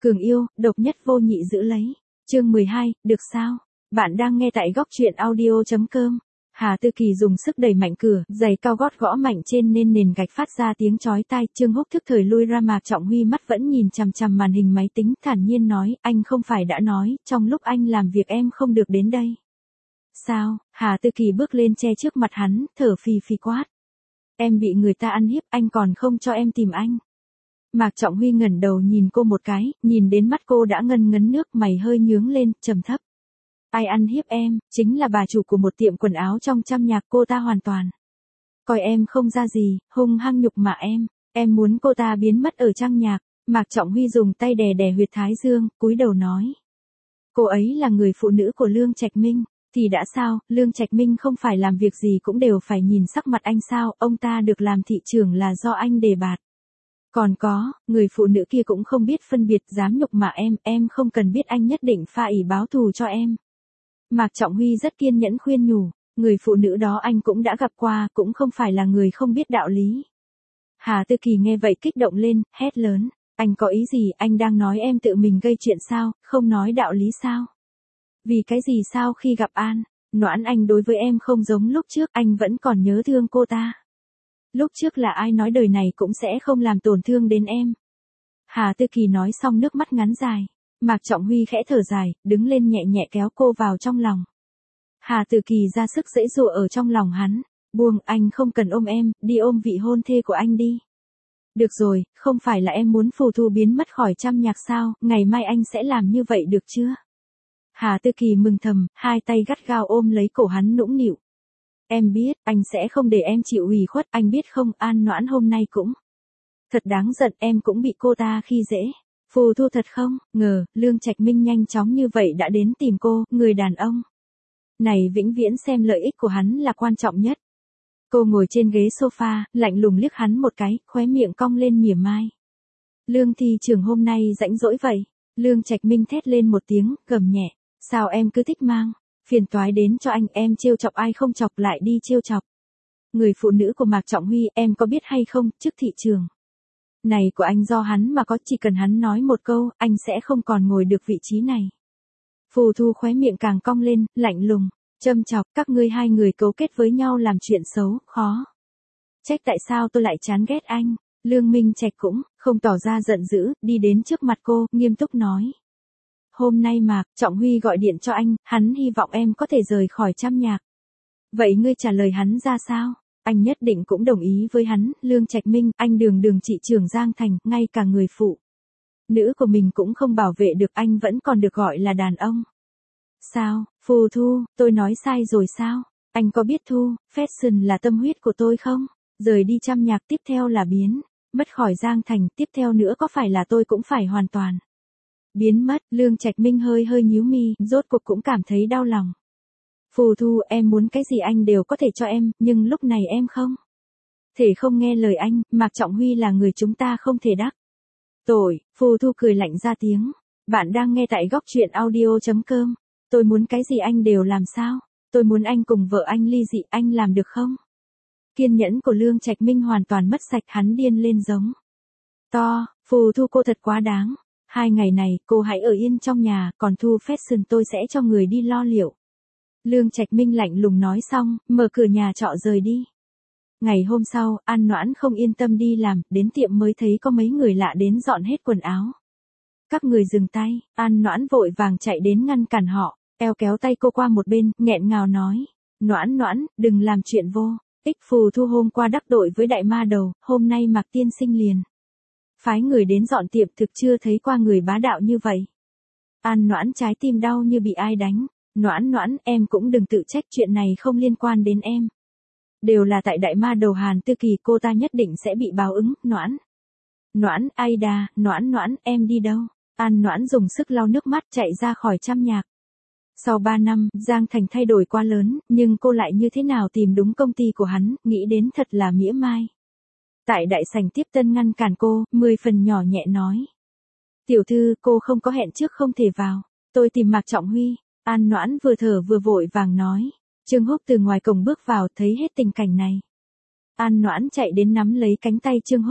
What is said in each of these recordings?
Cường yêu, độc nhất vô nhị giữ lấy. Chương 12, được sao? Bạn đang nghe tại góc truyện audio.com. Hà Tư Kỳ dùng sức đẩy mạnh cửa, giày cao gót gõ mạnh trên nên nền gạch phát ra tiếng chói tai. Trương Húc thức thời lui ra, Mạc Trọng Huy mắt vẫn nhìn chằm chằm màn hình máy tính, thản nhiên nói, anh không phải đã nói, trong lúc anh làm việc em không được đến đây. Sao? Hà Tư Kỳ bước lên che trước mặt hắn, thở phì phì quát. Em bị người ta ăn hiếp, anh còn không cho em tìm anh. Mạc Trọng Huy ngẩng đầu nhìn cô một cái, nhìn đến mắt cô đã ngân ngấn nước, mày hơi nhướng lên, trầm thấp. Ai ăn hiếp em, chính là bà chủ của một tiệm quần áo trong Trăm Nhạc, cô ta hoàn toàn coi em không ra gì, hung hăng nhục mạ em muốn cô ta biến mất ở Trăm Nhạc. Mạc Trọng Huy dùng tay đè đè huyệt thái dương, cúi đầu nói. Cô ấy là người phụ nữ của Lương Trạch Minh, thì đã sao, Lương Trạch Minh không phải làm việc gì cũng đều phải nhìn sắc mặt anh sao, ông ta được làm thị trưởng là do anh đề bạt. Còn có, người phụ nữ kia cũng không biết phân biệt, dám nhục mạ em không cần biết, anh nhất định phải báo thù cho em. Mạc Trọng Huy rất kiên nhẫn khuyên nhủ, người phụ nữ đó anh cũng đã gặp qua, cũng không phải là người không biết đạo lý. Hà Tư Kỳ nghe vậy kích động lên, hét lớn, anh có ý gì, anh đang nói em tự mình gây chuyện sao, không nói đạo lý sao? Vì cái gì sao khi gặp An, Noãn anh đối với em không giống lúc trước, anh vẫn còn nhớ thương cô ta. Lúc trước là ai nói đời này cũng sẽ không làm tổn thương đến em. Hà Tư Kỳ nói xong nước mắt ngắn dài. Mạc Trọng Huy khẽ thở dài, đứng lên nhẹ nhẹ kéo cô vào trong lòng. Hà Tư Kỳ ra sức giãy giụa ở trong lòng hắn. Buông, anh không cần ôm em, đi ôm vị hôn thê của anh đi. Được rồi, không phải là em muốn Phù Thu biến mất khỏi Trăm Nhạc sao, ngày mai anh sẽ làm như vậy được chưa? Hà Tư Kỳ mừng thầm, hai tay gắt gao ôm lấy cổ hắn nũng nịu. Em biết, anh sẽ không để em chịu ủy khuất, anh biết không, An Noãn hôm nay cũng thật đáng giận, em cũng bị cô ta khi dễ. Phù Thu thật không ngờ, Lương Trạch Minh nhanh chóng như vậy đã đến tìm cô, người đàn ông này vĩnh viễn xem lợi ích của hắn là quan trọng nhất. Cô ngồi trên ghế sofa, lạnh lùng liếc hắn một cái, khóe miệng cong lên mỉa mai. Lương thị trưởng hôm nay rãnh rỗi vậy? Lương Trạch Minh thét lên một tiếng, gầm nhẹ, sao em cứ thích mang phiền toái đến cho anh, em trêu chọc ai không chọc lại đi trêu chọc. Người phụ nữ của Mạc Trọng Huy, em có biết hay không, chức thị trường này của anh do hắn mà có, chỉ cần hắn nói một câu, anh sẽ không còn ngồi được vị trí này. Phù Thu khóe miệng càng cong lên, lạnh lùng, châm chọc, các ngươi hai người cấu kết với nhau làm chuyện xấu, khó trách tại sao tôi lại chán ghét anh. Lương Minh Trạch cũng không tỏ ra giận dữ, đi đến trước mặt cô, nghiêm túc nói. Hôm nay Mạc Trọng Huy gọi điện cho anh, hắn hy vọng em có thể rời khỏi Trăm Nhạc. Vậy ngươi trả lời hắn ra sao? Anh nhất định cũng đồng ý với hắn, Lương Trạch Minh, anh đường trị trưởng Giang Thành, ngay cả người phụ nữ của mình cũng không bảo vệ được, anh vẫn còn được gọi là đàn ông. Sao, Phù Thu, tôi nói sai rồi sao? Anh có biết Thu, fashion là tâm huyết của tôi không? Rời đi Trăm Nhạc, tiếp theo là biến mất khỏi Giang Thành, tiếp theo nữa có phải là tôi cũng phải hoàn toàn biến mất? Lương Trạch Minh hơi nhíu mi, rốt cuộc cũng cảm thấy đau lòng. Phù Thu, em muốn cái gì anh đều có thể cho em, nhưng lúc này em không thể không nghe lời anh, Mạc Trọng Huy là người chúng ta không thể đắc tội. Phù Thu cười lạnh ra tiếng. Bạn đang nghe tại góc truyện audio.com. Tôi muốn cái gì anh đều làm sao? Tôi muốn anh cùng vợ anh ly dị, anh làm được không? Kiên nhẫn của Lương Trạch Minh hoàn toàn mất sạch, hắn điên lên giống to. Phù Thu, cô thật quá đáng. 2 ngày này, cô hãy ở yên trong nhà, còn Thu fashion tôi sẽ cho người đi lo liệu. Lương Trạch Minh lạnh lùng nói xong, mở cửa nhà trọ rời đi. Ngày hôm sau, An Noãn không yên tâm đi làm, đến tiệm mới thấy có mấy người lạ đến dọn hết quần áo. Các người dừng tay, An Noãn vội vàng chạy đến ngăn cản họ, eo kéo tay cô qua một bên, nghẹn ngào nói. Noãn, đừng làm chuyện vô ích. Phù Thu hôm qua đắc tội với đại ma đầu, hôm nay Mạc tiên sinh liền phái người đến dọn tiệm, thực chưa thấy qua người bá đạo như vậy. An Noãn trái tim đau như bị ai đánh. Noãn, em cũng đừng tự trách, chuyện này không liên quan đến em. Đều là tại đại ma đầu Hàn Tư Kỳ, cô ta nhất định sẽ bị báo ứng. Noãn, Aida, Noãn, em đi đâu? An Noãn dùng sức lau nước mắt chạy ra khỏi Trăm Nhạc. Sau 3 năm, Giang Thành thay đổi quá lớn, nhưng cô lại như thế nào tìm đúng công ty của hắn, nghĩ đến thật là mỉa mai. Tại đại sảnh tiếp tân ngăn cản cô, 10 phần nhỏ nhẹ nói. Tiểu thư, cô không có hẹn trước không thể vào. Tôi tìm Mạc Trọng Huy. An Noãn vừa thở vừa vội vàng nói. Trương Húc từ ngoài cổng bước vào, thấy hết tình cảnh này. An Noãn chạy đến nắm lấy cánh tay Trương Húc.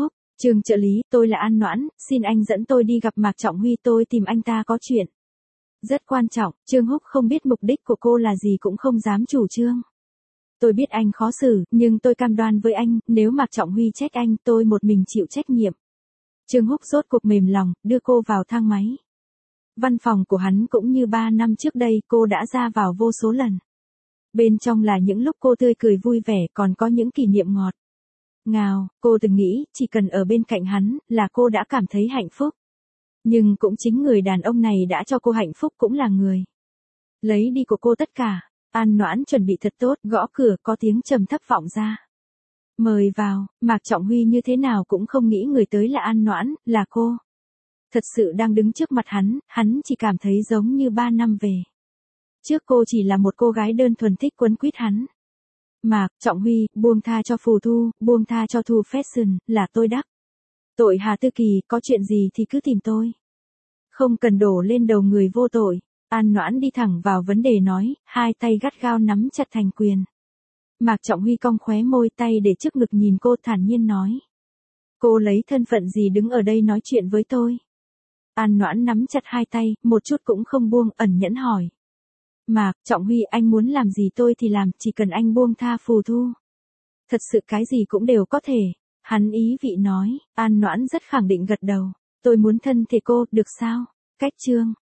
Trương trợ lý, tôi là An Noãn, xin anh dẫn tôi đi gặp Mạc Trọng Huy, tôi tìm anh ta có chuyện rất quan trọng. Trương Húc không biết mục đích của cô là gì cũng không dám chủ trương. Tôi biết anh khó xử, nhưng tôi cam đoan với anh, nếu Mạc Trọng Huy trách anh, tôi một mình chịu trách nhiệm. Trương Húc rốt cuộc mềm lòng, đưa cô vào thang máy. Văn phòng của hắn cũng như 3 năm trước đây, cô đã ra vào vô số lần. Bên trong là những lúc cô tươi cười vui vẻ, còn có những kỷ niệm ngọt ngào. Cô từng nghĩ, chỉ cần ở bên cạnh hắn, là cô đã cảm thấy hạnh phúc. Nhưng cũng chính người đàn ông này đã cho cô hạnh phúc, cũng là người lấy đi của cô tất cả. An Noãn chuẩn bị thật tốt, gõ cửa, có tiếng trầm thấp vọng ra. Mời vào. Mạc Trọng Huy như thế nào cũng không nghĩ người tới là An Noãn, là cô. Thật sự đang đứng trước mặt hắn chỉ cảm thấy giống như 3 năm về trước cô chỉ là một cô gái đơn thuần thích quấn quýt hắn. Mạc Trọng Huy, buông tha cho Phù Thu, buông tha cho Thu Fashion, là tôi đắc tội Hà Tư Kỳ, có chuyện gì thì cứ tìm tôi. Không cần đổ lên đầu người vô tội. An Noãn đi thẳng vào vấn đề nói, hai tay gắt gao nắm chặt thành quyền. Mạc Trọng Huy cong khóe môi, tay để trước ngực nhìn cô, thản nhiên nói. Cô lấy thân phận gì đứng ở đây nói chuyện với tôi? An Noãn nắm chặt hai tay, một chút cũng không buông, ẩn nhẫn hỏi. Mạc Trọng Huy, anh muốn làm gì tôi thì làm, chỉ cần anh buông tha Phù Thu. Thật sự cái gì cũng đều có thể. Hắn ý vị nói. An Noãn rất khẳng định gật đầu. Tôi muốn thân thể cô, được sao? Cách chương